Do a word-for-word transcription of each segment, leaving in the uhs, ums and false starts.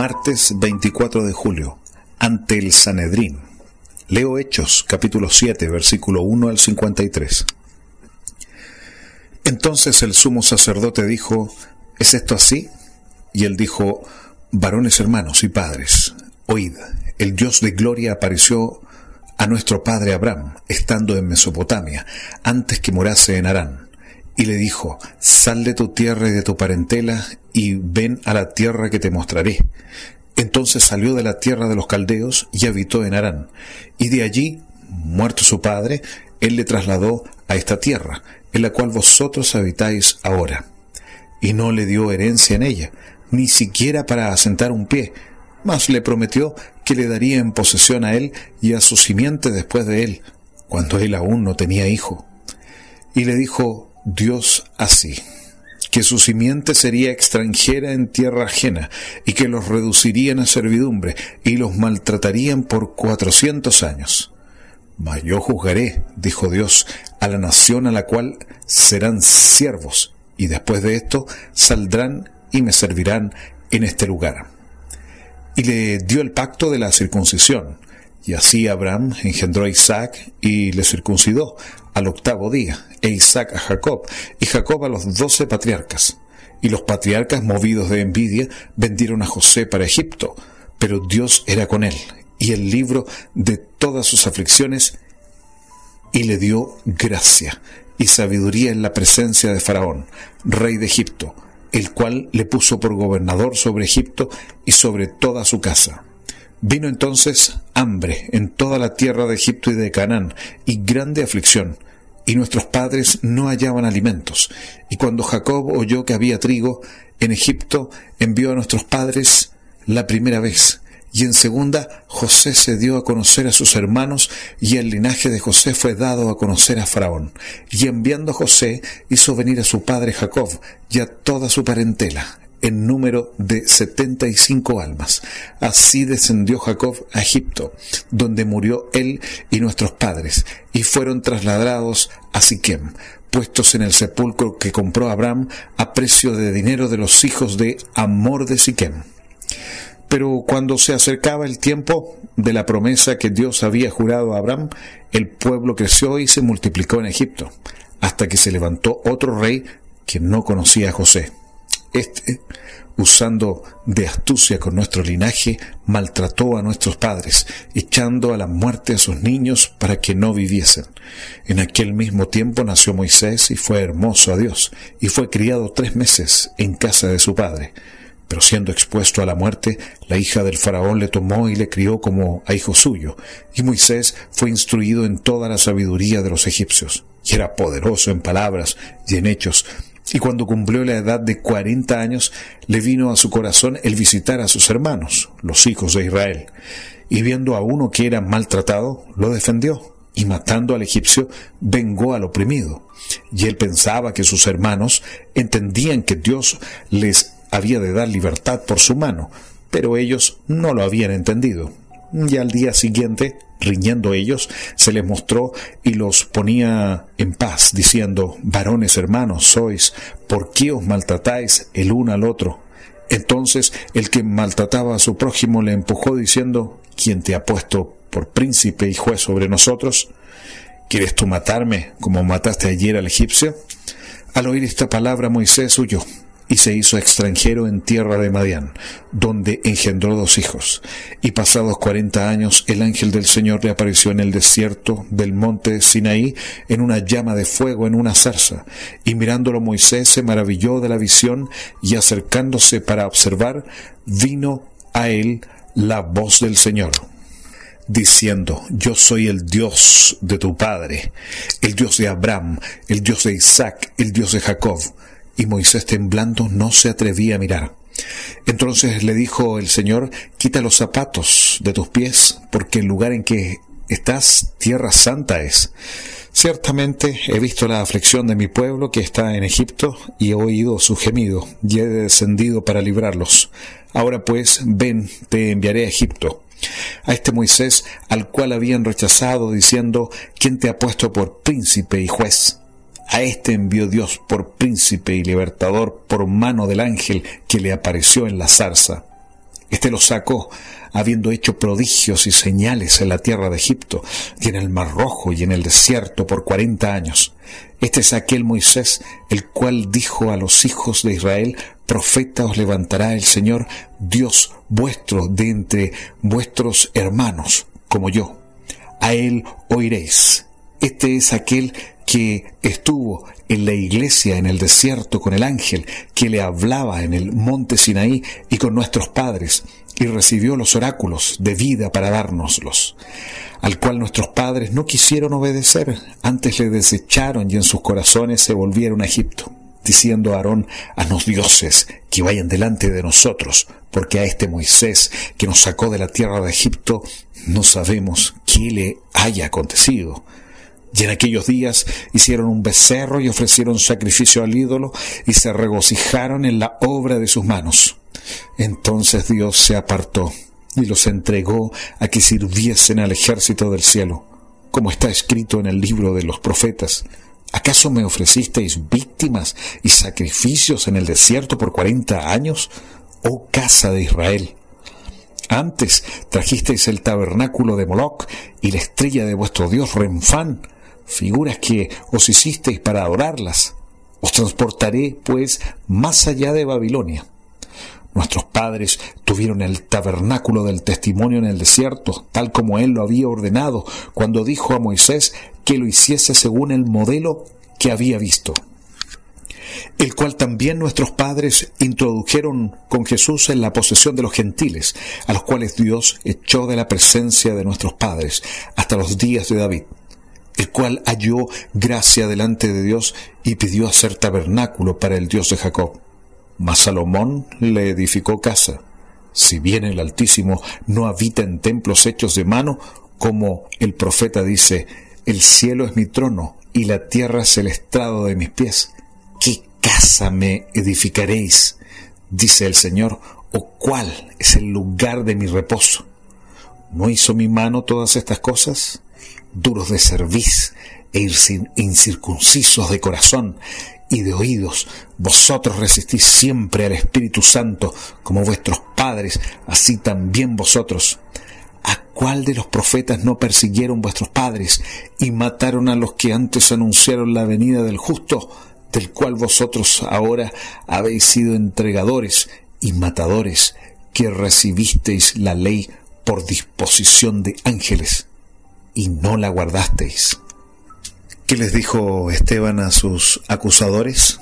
Martes veinticuatro de julio, ante el Sanedrín. Leo Hechos, capítulo siete, versículo uno al cincuenta y tres. Entonces el sumo sacerdote dijo: ¿es esto así? Y él dijo: varones hermanos y padres, oíd, el Dios de gloria apareció a nuestro padre Abraham, estando en Mesopotamia, antes que morase en Harán. Y le dijo: sal de tu tierra y de tu parentela, y ven a la tierra que te mostraré. Entonces salió de la tierra de los caldeos y habitó en Harán. Y de allí, muerto su padre, él le trasladó a esta tierra, en la cual vosotros habitáis ahora. Y no le dio herencia en ella, ni siquiera para asentar un pie, mas le prometió que le daría en posesión a él y a su simiente después de él, cuando él aún no tenía hijo. Y le dijo Dios así: que su simiente sería extranjera en tierra ajena, y que los reducirían a servidumbre, y los maltratarían por cuatrocientos años. Mas yo juzgaré, dijo Dios, a la nación a la cual serán siervos, y después de esto saldrán y me servirán en este lugar. Y le dio el pacto de la circuncisión, y así Abraham engendró a Isaac y le circuncidó al octavo día, e Isaac a Jacob, y Jacob a los doce patriarcas. Y los patriarcas, movidos de envidia, vendieron a José para Egipto, pero Dios era con él, y el libro de todas sus aflicciones, y le dio gracia y sabiduría en la presencia de Faraón, rey de Egipto, el cual le puso por gobernador sobre Egipto y sobre toda su casa. Vino entonces hambre en toda la tierra de Egipto y de Canaán, y grande aflicción, y nuestros padres no hallaban alimentos. Y cuando Jacob oyó que había trigo en Egipto, envió a nuestros padres la primera vez, y en segunda José se dio a conocer a sus hermanos, y el linaje de José fue dado a conocer a Faraón. Y enviando a José, hizo venir a su padre Jacob y a toda su parentela, en número de setenta y cinco almas. Así descendió Jacob a Egipto, donde murió él y nuestros padres, y fueron trasladados a Siquem, puestos en el sepulcro que compró Abraham a precio de dinero de los hijos de Hamor de Siquem. Pero cuando se acercaba el tiempo de la promesa que Dios había jurado a Abraham, el pueblo creció y se multiplicó en Egipto, hasta que se levantó otro rey que no conocía a José. Este, usando de astucia con nuestro linaje, maltrató a nuestros padres, echando a la muerte a sus niños para que no viviesen. En aquel mismo tiempo nació Moisés y fue hermoso a Dios, y fue criado tres meses en casa de su padre. Pero siendo expuesto a la muerte, la hija del faraón le tomó y le crió como a hijo suyo, y Moisés fue instruido en toda la sabiduría de los egipcios, y era poderoso en palabras y en hechos. Y cuando cumplió la edad de cuarenta años, le vino a su corazón el visitar a sus hermanos, los hijos de Israel. Y viendo a uno que era maltratado, lo defendió, y matando al egipcio, vengó al oprimido. Y él pensaba que sus hermanos entendían que Dios les había de dar libertad por su mano, pero ellos no lo habían entendido. Y al día siguiente, riñendo ellos, se les mostró y los ponía en paz, diciendo: varones hermanos sois, ¿por qué os maltratáis el uno al otro? Entonces el que maltrataba a su prójimo le empujó, diciendo: ¿quién te ha puesto por príncipe y juez sobre nosotros? ¿Quieres tú matarme como mataste ayer al egipcio? Al oír esta palabra, Moisés huyó y se hizo extranjero en tierra de Madián, donde engendró dos hijos. Y pasados cuarenta años, el ángel del Señor le apareció en el desierto del monte Sinaí, en una llama de fuego, en una zarza. Y mirándolo Moisés se maravilló de la visión, y acercándose para observar, vino a él la voz del Señor, diciendo: yo soy el Dios de tu padre, el Dios de Abraham, el Dios de Isaac, el Dios de Jacob. Y Moisés, temblando, no se atrevía a mirar. Entonces le dijo el Señor: quita los zapatos de tus pies, porque el lugar en que estás, tierra santa es. Ciertamente he visto la aflicción de mi pueblo que está en Egipto, y he oído su gemido, y he descendido para librarlos. Ahora pues, ven, te enviaré a Egipto. A este Moisés, al cual habían rechazado, diciendo: ¿quién te ha puesto por príncipe y juez? A este envió Dios por príncipe y libertador por mano del ángel que le apareció en la zarza. Este los sacó, habiendo hecho prodigios y señales en la tierra de Egipto, y en el Mar Rojo y en el desierto por cuarenta años. Este es aquel Moisés, el cual dijo a los hijos de Israel: profeta os levantará el Señor, Dios vuestro, de entre vuestros hermanos, como yo. A él oiréis. Este es aquel que estuvo en la iglesia en el desierto con el ángel, que le hablaba en el monte Sinaí y con nuestros padres, y recibió los oráculos de vida para dárnoslos, al cual nuestros padres no quisieron obedecer, antes le desecharon y en sus corazones se volvieron a Egipto, diciendo a Aarón: haznos dioses que vayan delante de nosotros, porque a este Moisés que nos sacó de la tierra de Egipto no sabemos qué le haya acontecido. Y en aquellos días hicieron un becerro y ofrecieron sacrificio al ídolo y se regocijaron en la obra de sus manos. Entonces Dios se apartó y los entregó a que sirviesen al ejército del cielo, como está escrito en el libro de los profetas. ¿Acaso me ofrecisteis víctimas y sacrificios en el desierto por cuarenta años, oh casa de Israel? Antes trajisteis el tabernáculo de Moloc y la estrella de vuestro dios Renfán, figuras que os hicisteis para adorarlas. Os transportaré, pues, más allá de Babilonia. Nuestros padres tuvieron el tabernáculo del testimonio en el desierto, tal como él lo había ordenado, cuando dijo a Moisés que lo hiciese según el modelo que había visto, el cual también nuestros padres introdujeron con Jesús en la posesión de los gentiles, a los cuales Dios echó de la presencia de nuestros padres hasta los días de David, el cual halló gracia delante de Dios y pidió hacer tabernáculo para el Dios de Jacob. Mas Salomón le edificó casa, si bien el Altísimo no habita en templos hechos de mano, como el profeta dice: el cielo es mi trono y la tierra es el estrado de mis pies. ¿Qué casa me edificaréis?, dice el Señor, o cuál es el lugar de mi reposo. ¿No hizo mi mano todas estas cosas? Duros de cerviz e incircuncisos de corazón y de oídos, vosotros resistís siempre al Espíritu Santo, como vuestros padres, así también vosotros. ¿A cuál de los profetas no persiguieron vuestros padres y mataron a los que antes anunciaron la venida del justo, del cual vosotros ahora habéis sido entregadores y matadores, que recibisteis la ley por disposición de ángeles y no la guardasteis? ¿Qué les dijo Esteban a sus acusadores?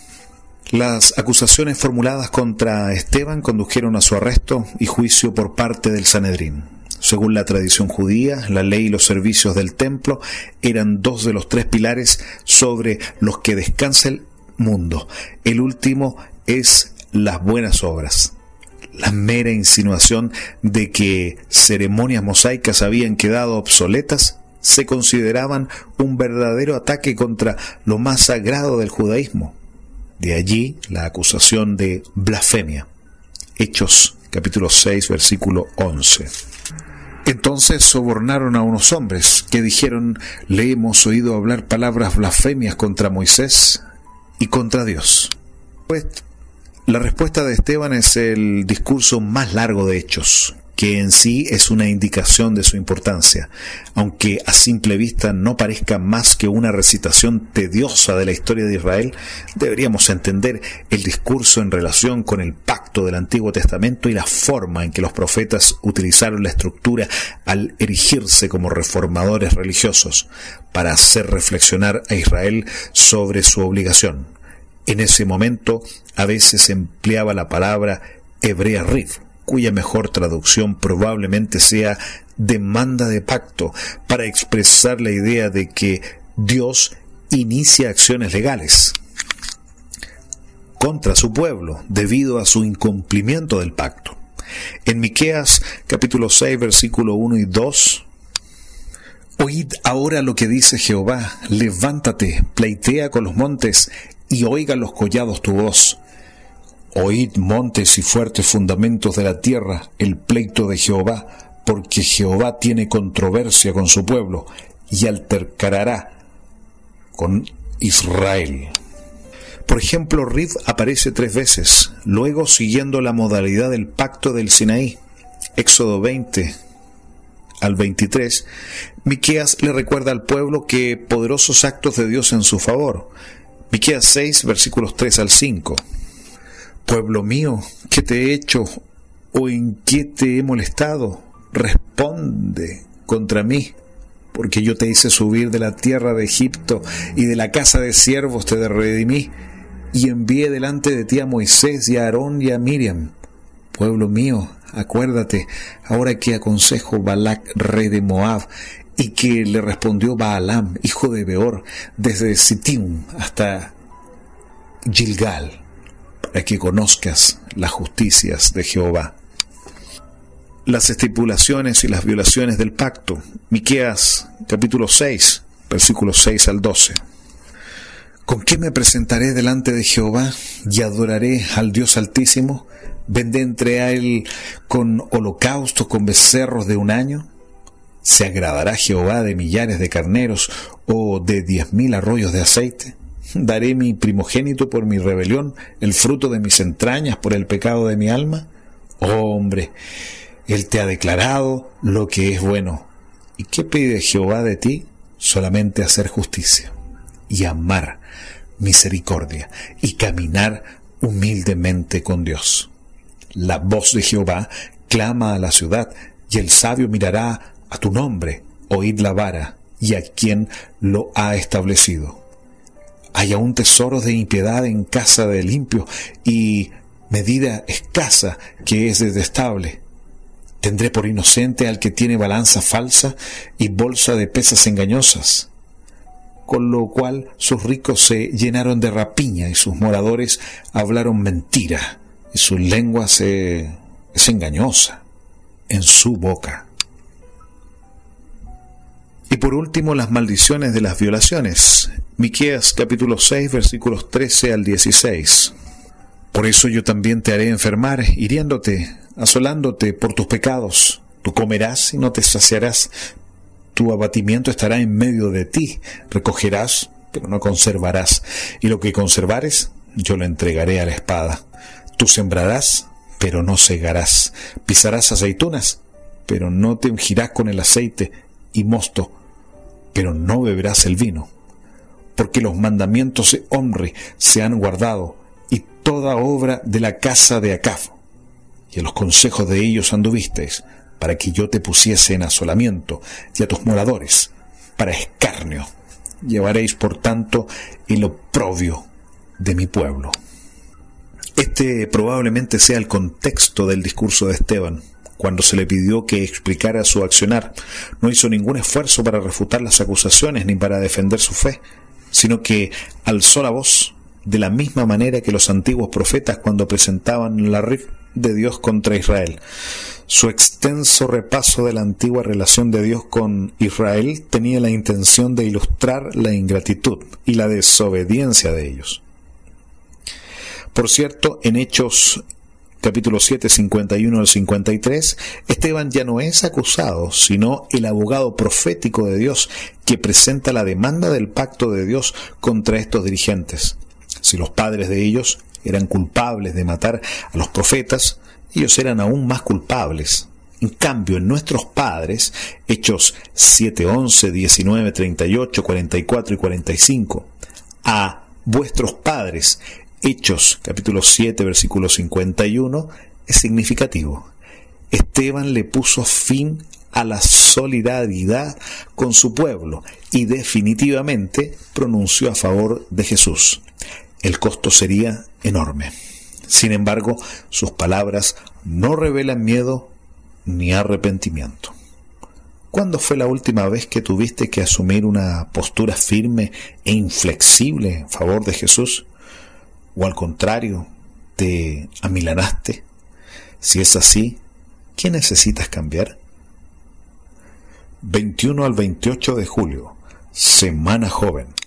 Las acusaciones formuladas contra Esteban condujeron a su arresto y juicio por parte del Sanedrín. Según la tradición judía, la ley y los servicios del templo eran dos de los tres pilares sobre los que descansa el mundo. El último es las buenas obras. La mera insinuación de que ceremonias mosaicas habían quedado obsoletas se consideraban un verdadero ataque contra lo más sagrado del judaísmo. De allí la acusación de blasfemia. Hechos capítulo seis, versículo once. Entonces sobornaron a unos hombres que dijeron: le hemos oído hablar palabras blasfemias contra Moisés y contra Dios. Pues la respuesta de Esteban es el discurso más largo de Hechos, que en sí es una indicación de su importancia, aunque a simple vista no parezca más que una recitación tediosa de la historia de Israel. Deberíamos entender el discurso en relación con el pacto del Antiguo Testamento y la forma en que los profetas utilizaron la estructura al erigirse como reformadores religiosos, para hacer reflexionar a Israel sobre su obligación. En ese momento a veces se empleaba la palabra hebrea riv, cuya mejor traducción probablemente sea demanda de pacto, para expresar la idea de que Dios inicia acciones legales contra su pueblo debido a su incumplimiento del pacto. En Miqueas capítulo seis, versículo uno y dos, oíd ahora lo que dice Jehová, levántate, pleitea con los montes, y oigan los collados tu voz. Oíd montes y fuertes fundamentos de la tierra, el pleito de Jehová, porque Jehová tiene controversia con su pueblo, y altercará con Israel. Por ejemplo, Rib aparece tres veces, luego siguiendo la modalidad del pacto del Sinaí. Éxodo veinte al veintitrés, Miqueas le recuerda al pueblo que poderosos actos de Dios en su favor. Miqueas seis, versículos tres al cinco. Pueblo mío, ¿qué te he hecho o en qué te he molestado? Responde contra mí, porque yo te hice subir de la tierra de Egipto y de la casa de siervos te redimí, y envié delante de ti a Moisés y a Aarón y a Miriam. Pueblo mío, acuérdate, ahora que aconsejo Balac, rey de Moab, y que le respondió Baalam, hijo de Beor, desde Sittim hasta Gilgal, para que conozcas las justicias de Jehová. Las estipulaciones y las violaciones del pacto. Miqueas capítulo seis, versículos seis al doce. ¿Con qué me presentaré delante de Jehová y adoraré al Dios Altísimo? ¿Vendré a él con holocaustos, con becerros de un año? ¿Se agradará Jehová de millares de carneros o de diez mil arroyos de aceite? ¿Daré mi primogénito por mi rebelión, el fruto de mis entrañas por el pecado de mi alma? Oh, hombre, él te ha declarado lo que es bueno. ¿Y qué pide Jehová de ti? Solamente hacer justicia y amar misericordia y caminar humildemente con Dios. La voz de Jehová clama a la ciudad, y el sabio mirará a tu nombre. Oíd la vara y a quien lo ha establecido. Hay aún tesoros de impiedad en casa del impío, y medida escasa que es detestable. Tendré por inocente al que tiene balanza falsa y bolsa de pesas engañosas, con lo cual sus ricos se llenaron de rapiña y sus moradores hablaron mentira, y su lengua se es engañosa en su boca. Y por último, las maldiciones de las violaciones. Miqueas capítulo seis, versículos trece al dieciséis. Por eso yo también te haré enfermar, hiriéndote, asolándote por tus pecados. Tú comerás y no te saciarás. Tu abatimiento estará en medio de ti. Recogerás, pero no conservarás. Y lo que conservares, yo lo entregaré a la espada. Tú sembrarás, pero no segarás. Pisarás aceitunas, pero no te ungirás con el aceite, y mosto, pero no beberás el vino. Porque los mandamientos de Omri se han guardado, y toda obra de la casa de Acab, y en los consejos de ellos anduvisteis, para que yo te pusiese en asolamiento, y a tus moradores, para escarnio. Llevaréis, por tanto, el oprobio de mi pueblo. Este probablemente sea el contexto del discurso de Esteban. Cuando se le pidió que explicara su accionar, no hizo ningún esfuerzo para refutar las acusaciones ni para defender su fe, sino que alzó la voz de la misma manera que los antiguos profetas cuando presentaban la red de Dios contra Israel. Su extenso repaso de la antigua relación de Dios con Israel tenía la intención de ilustrar la ingratitud y la desobediencia de ellos. Por cierto, en Hechos capítulo siete, cincuenta y uno al cincuenta y tres, Esteban ya no es acusado, sino el abogado profético de Dios que presenta la demanda del pacto de Dios contra estos dirigentes. Si los padres de ellos eran culpables de matar a los profetas, ellos eran aún más culpables. En cambio, en nuestros padres, Hechos siete, once, diecinueve, treinta y ocho, cuarenta y cuatro y cuarenta y cinco, a vuestros padres, Hechos capítulo siete, versículo cincuenta y uno, es significativo. Esteban le puso fin a la solidaridad con su pueblo y definitivamente pronunció a favor de Jesús. El costo sería enorme. Sin embargo, sus palabras no revelan miedo ni arrepentimiento. ¿Cuándo fue la última vez que tuviste que asumir una postura firme e inflexible en favor de Jesús? ¿O al contrario, te amilanaste? Si es así, ¿qué necesitas cambiar? veintiuno al veintiocho de julio, Semana Joven.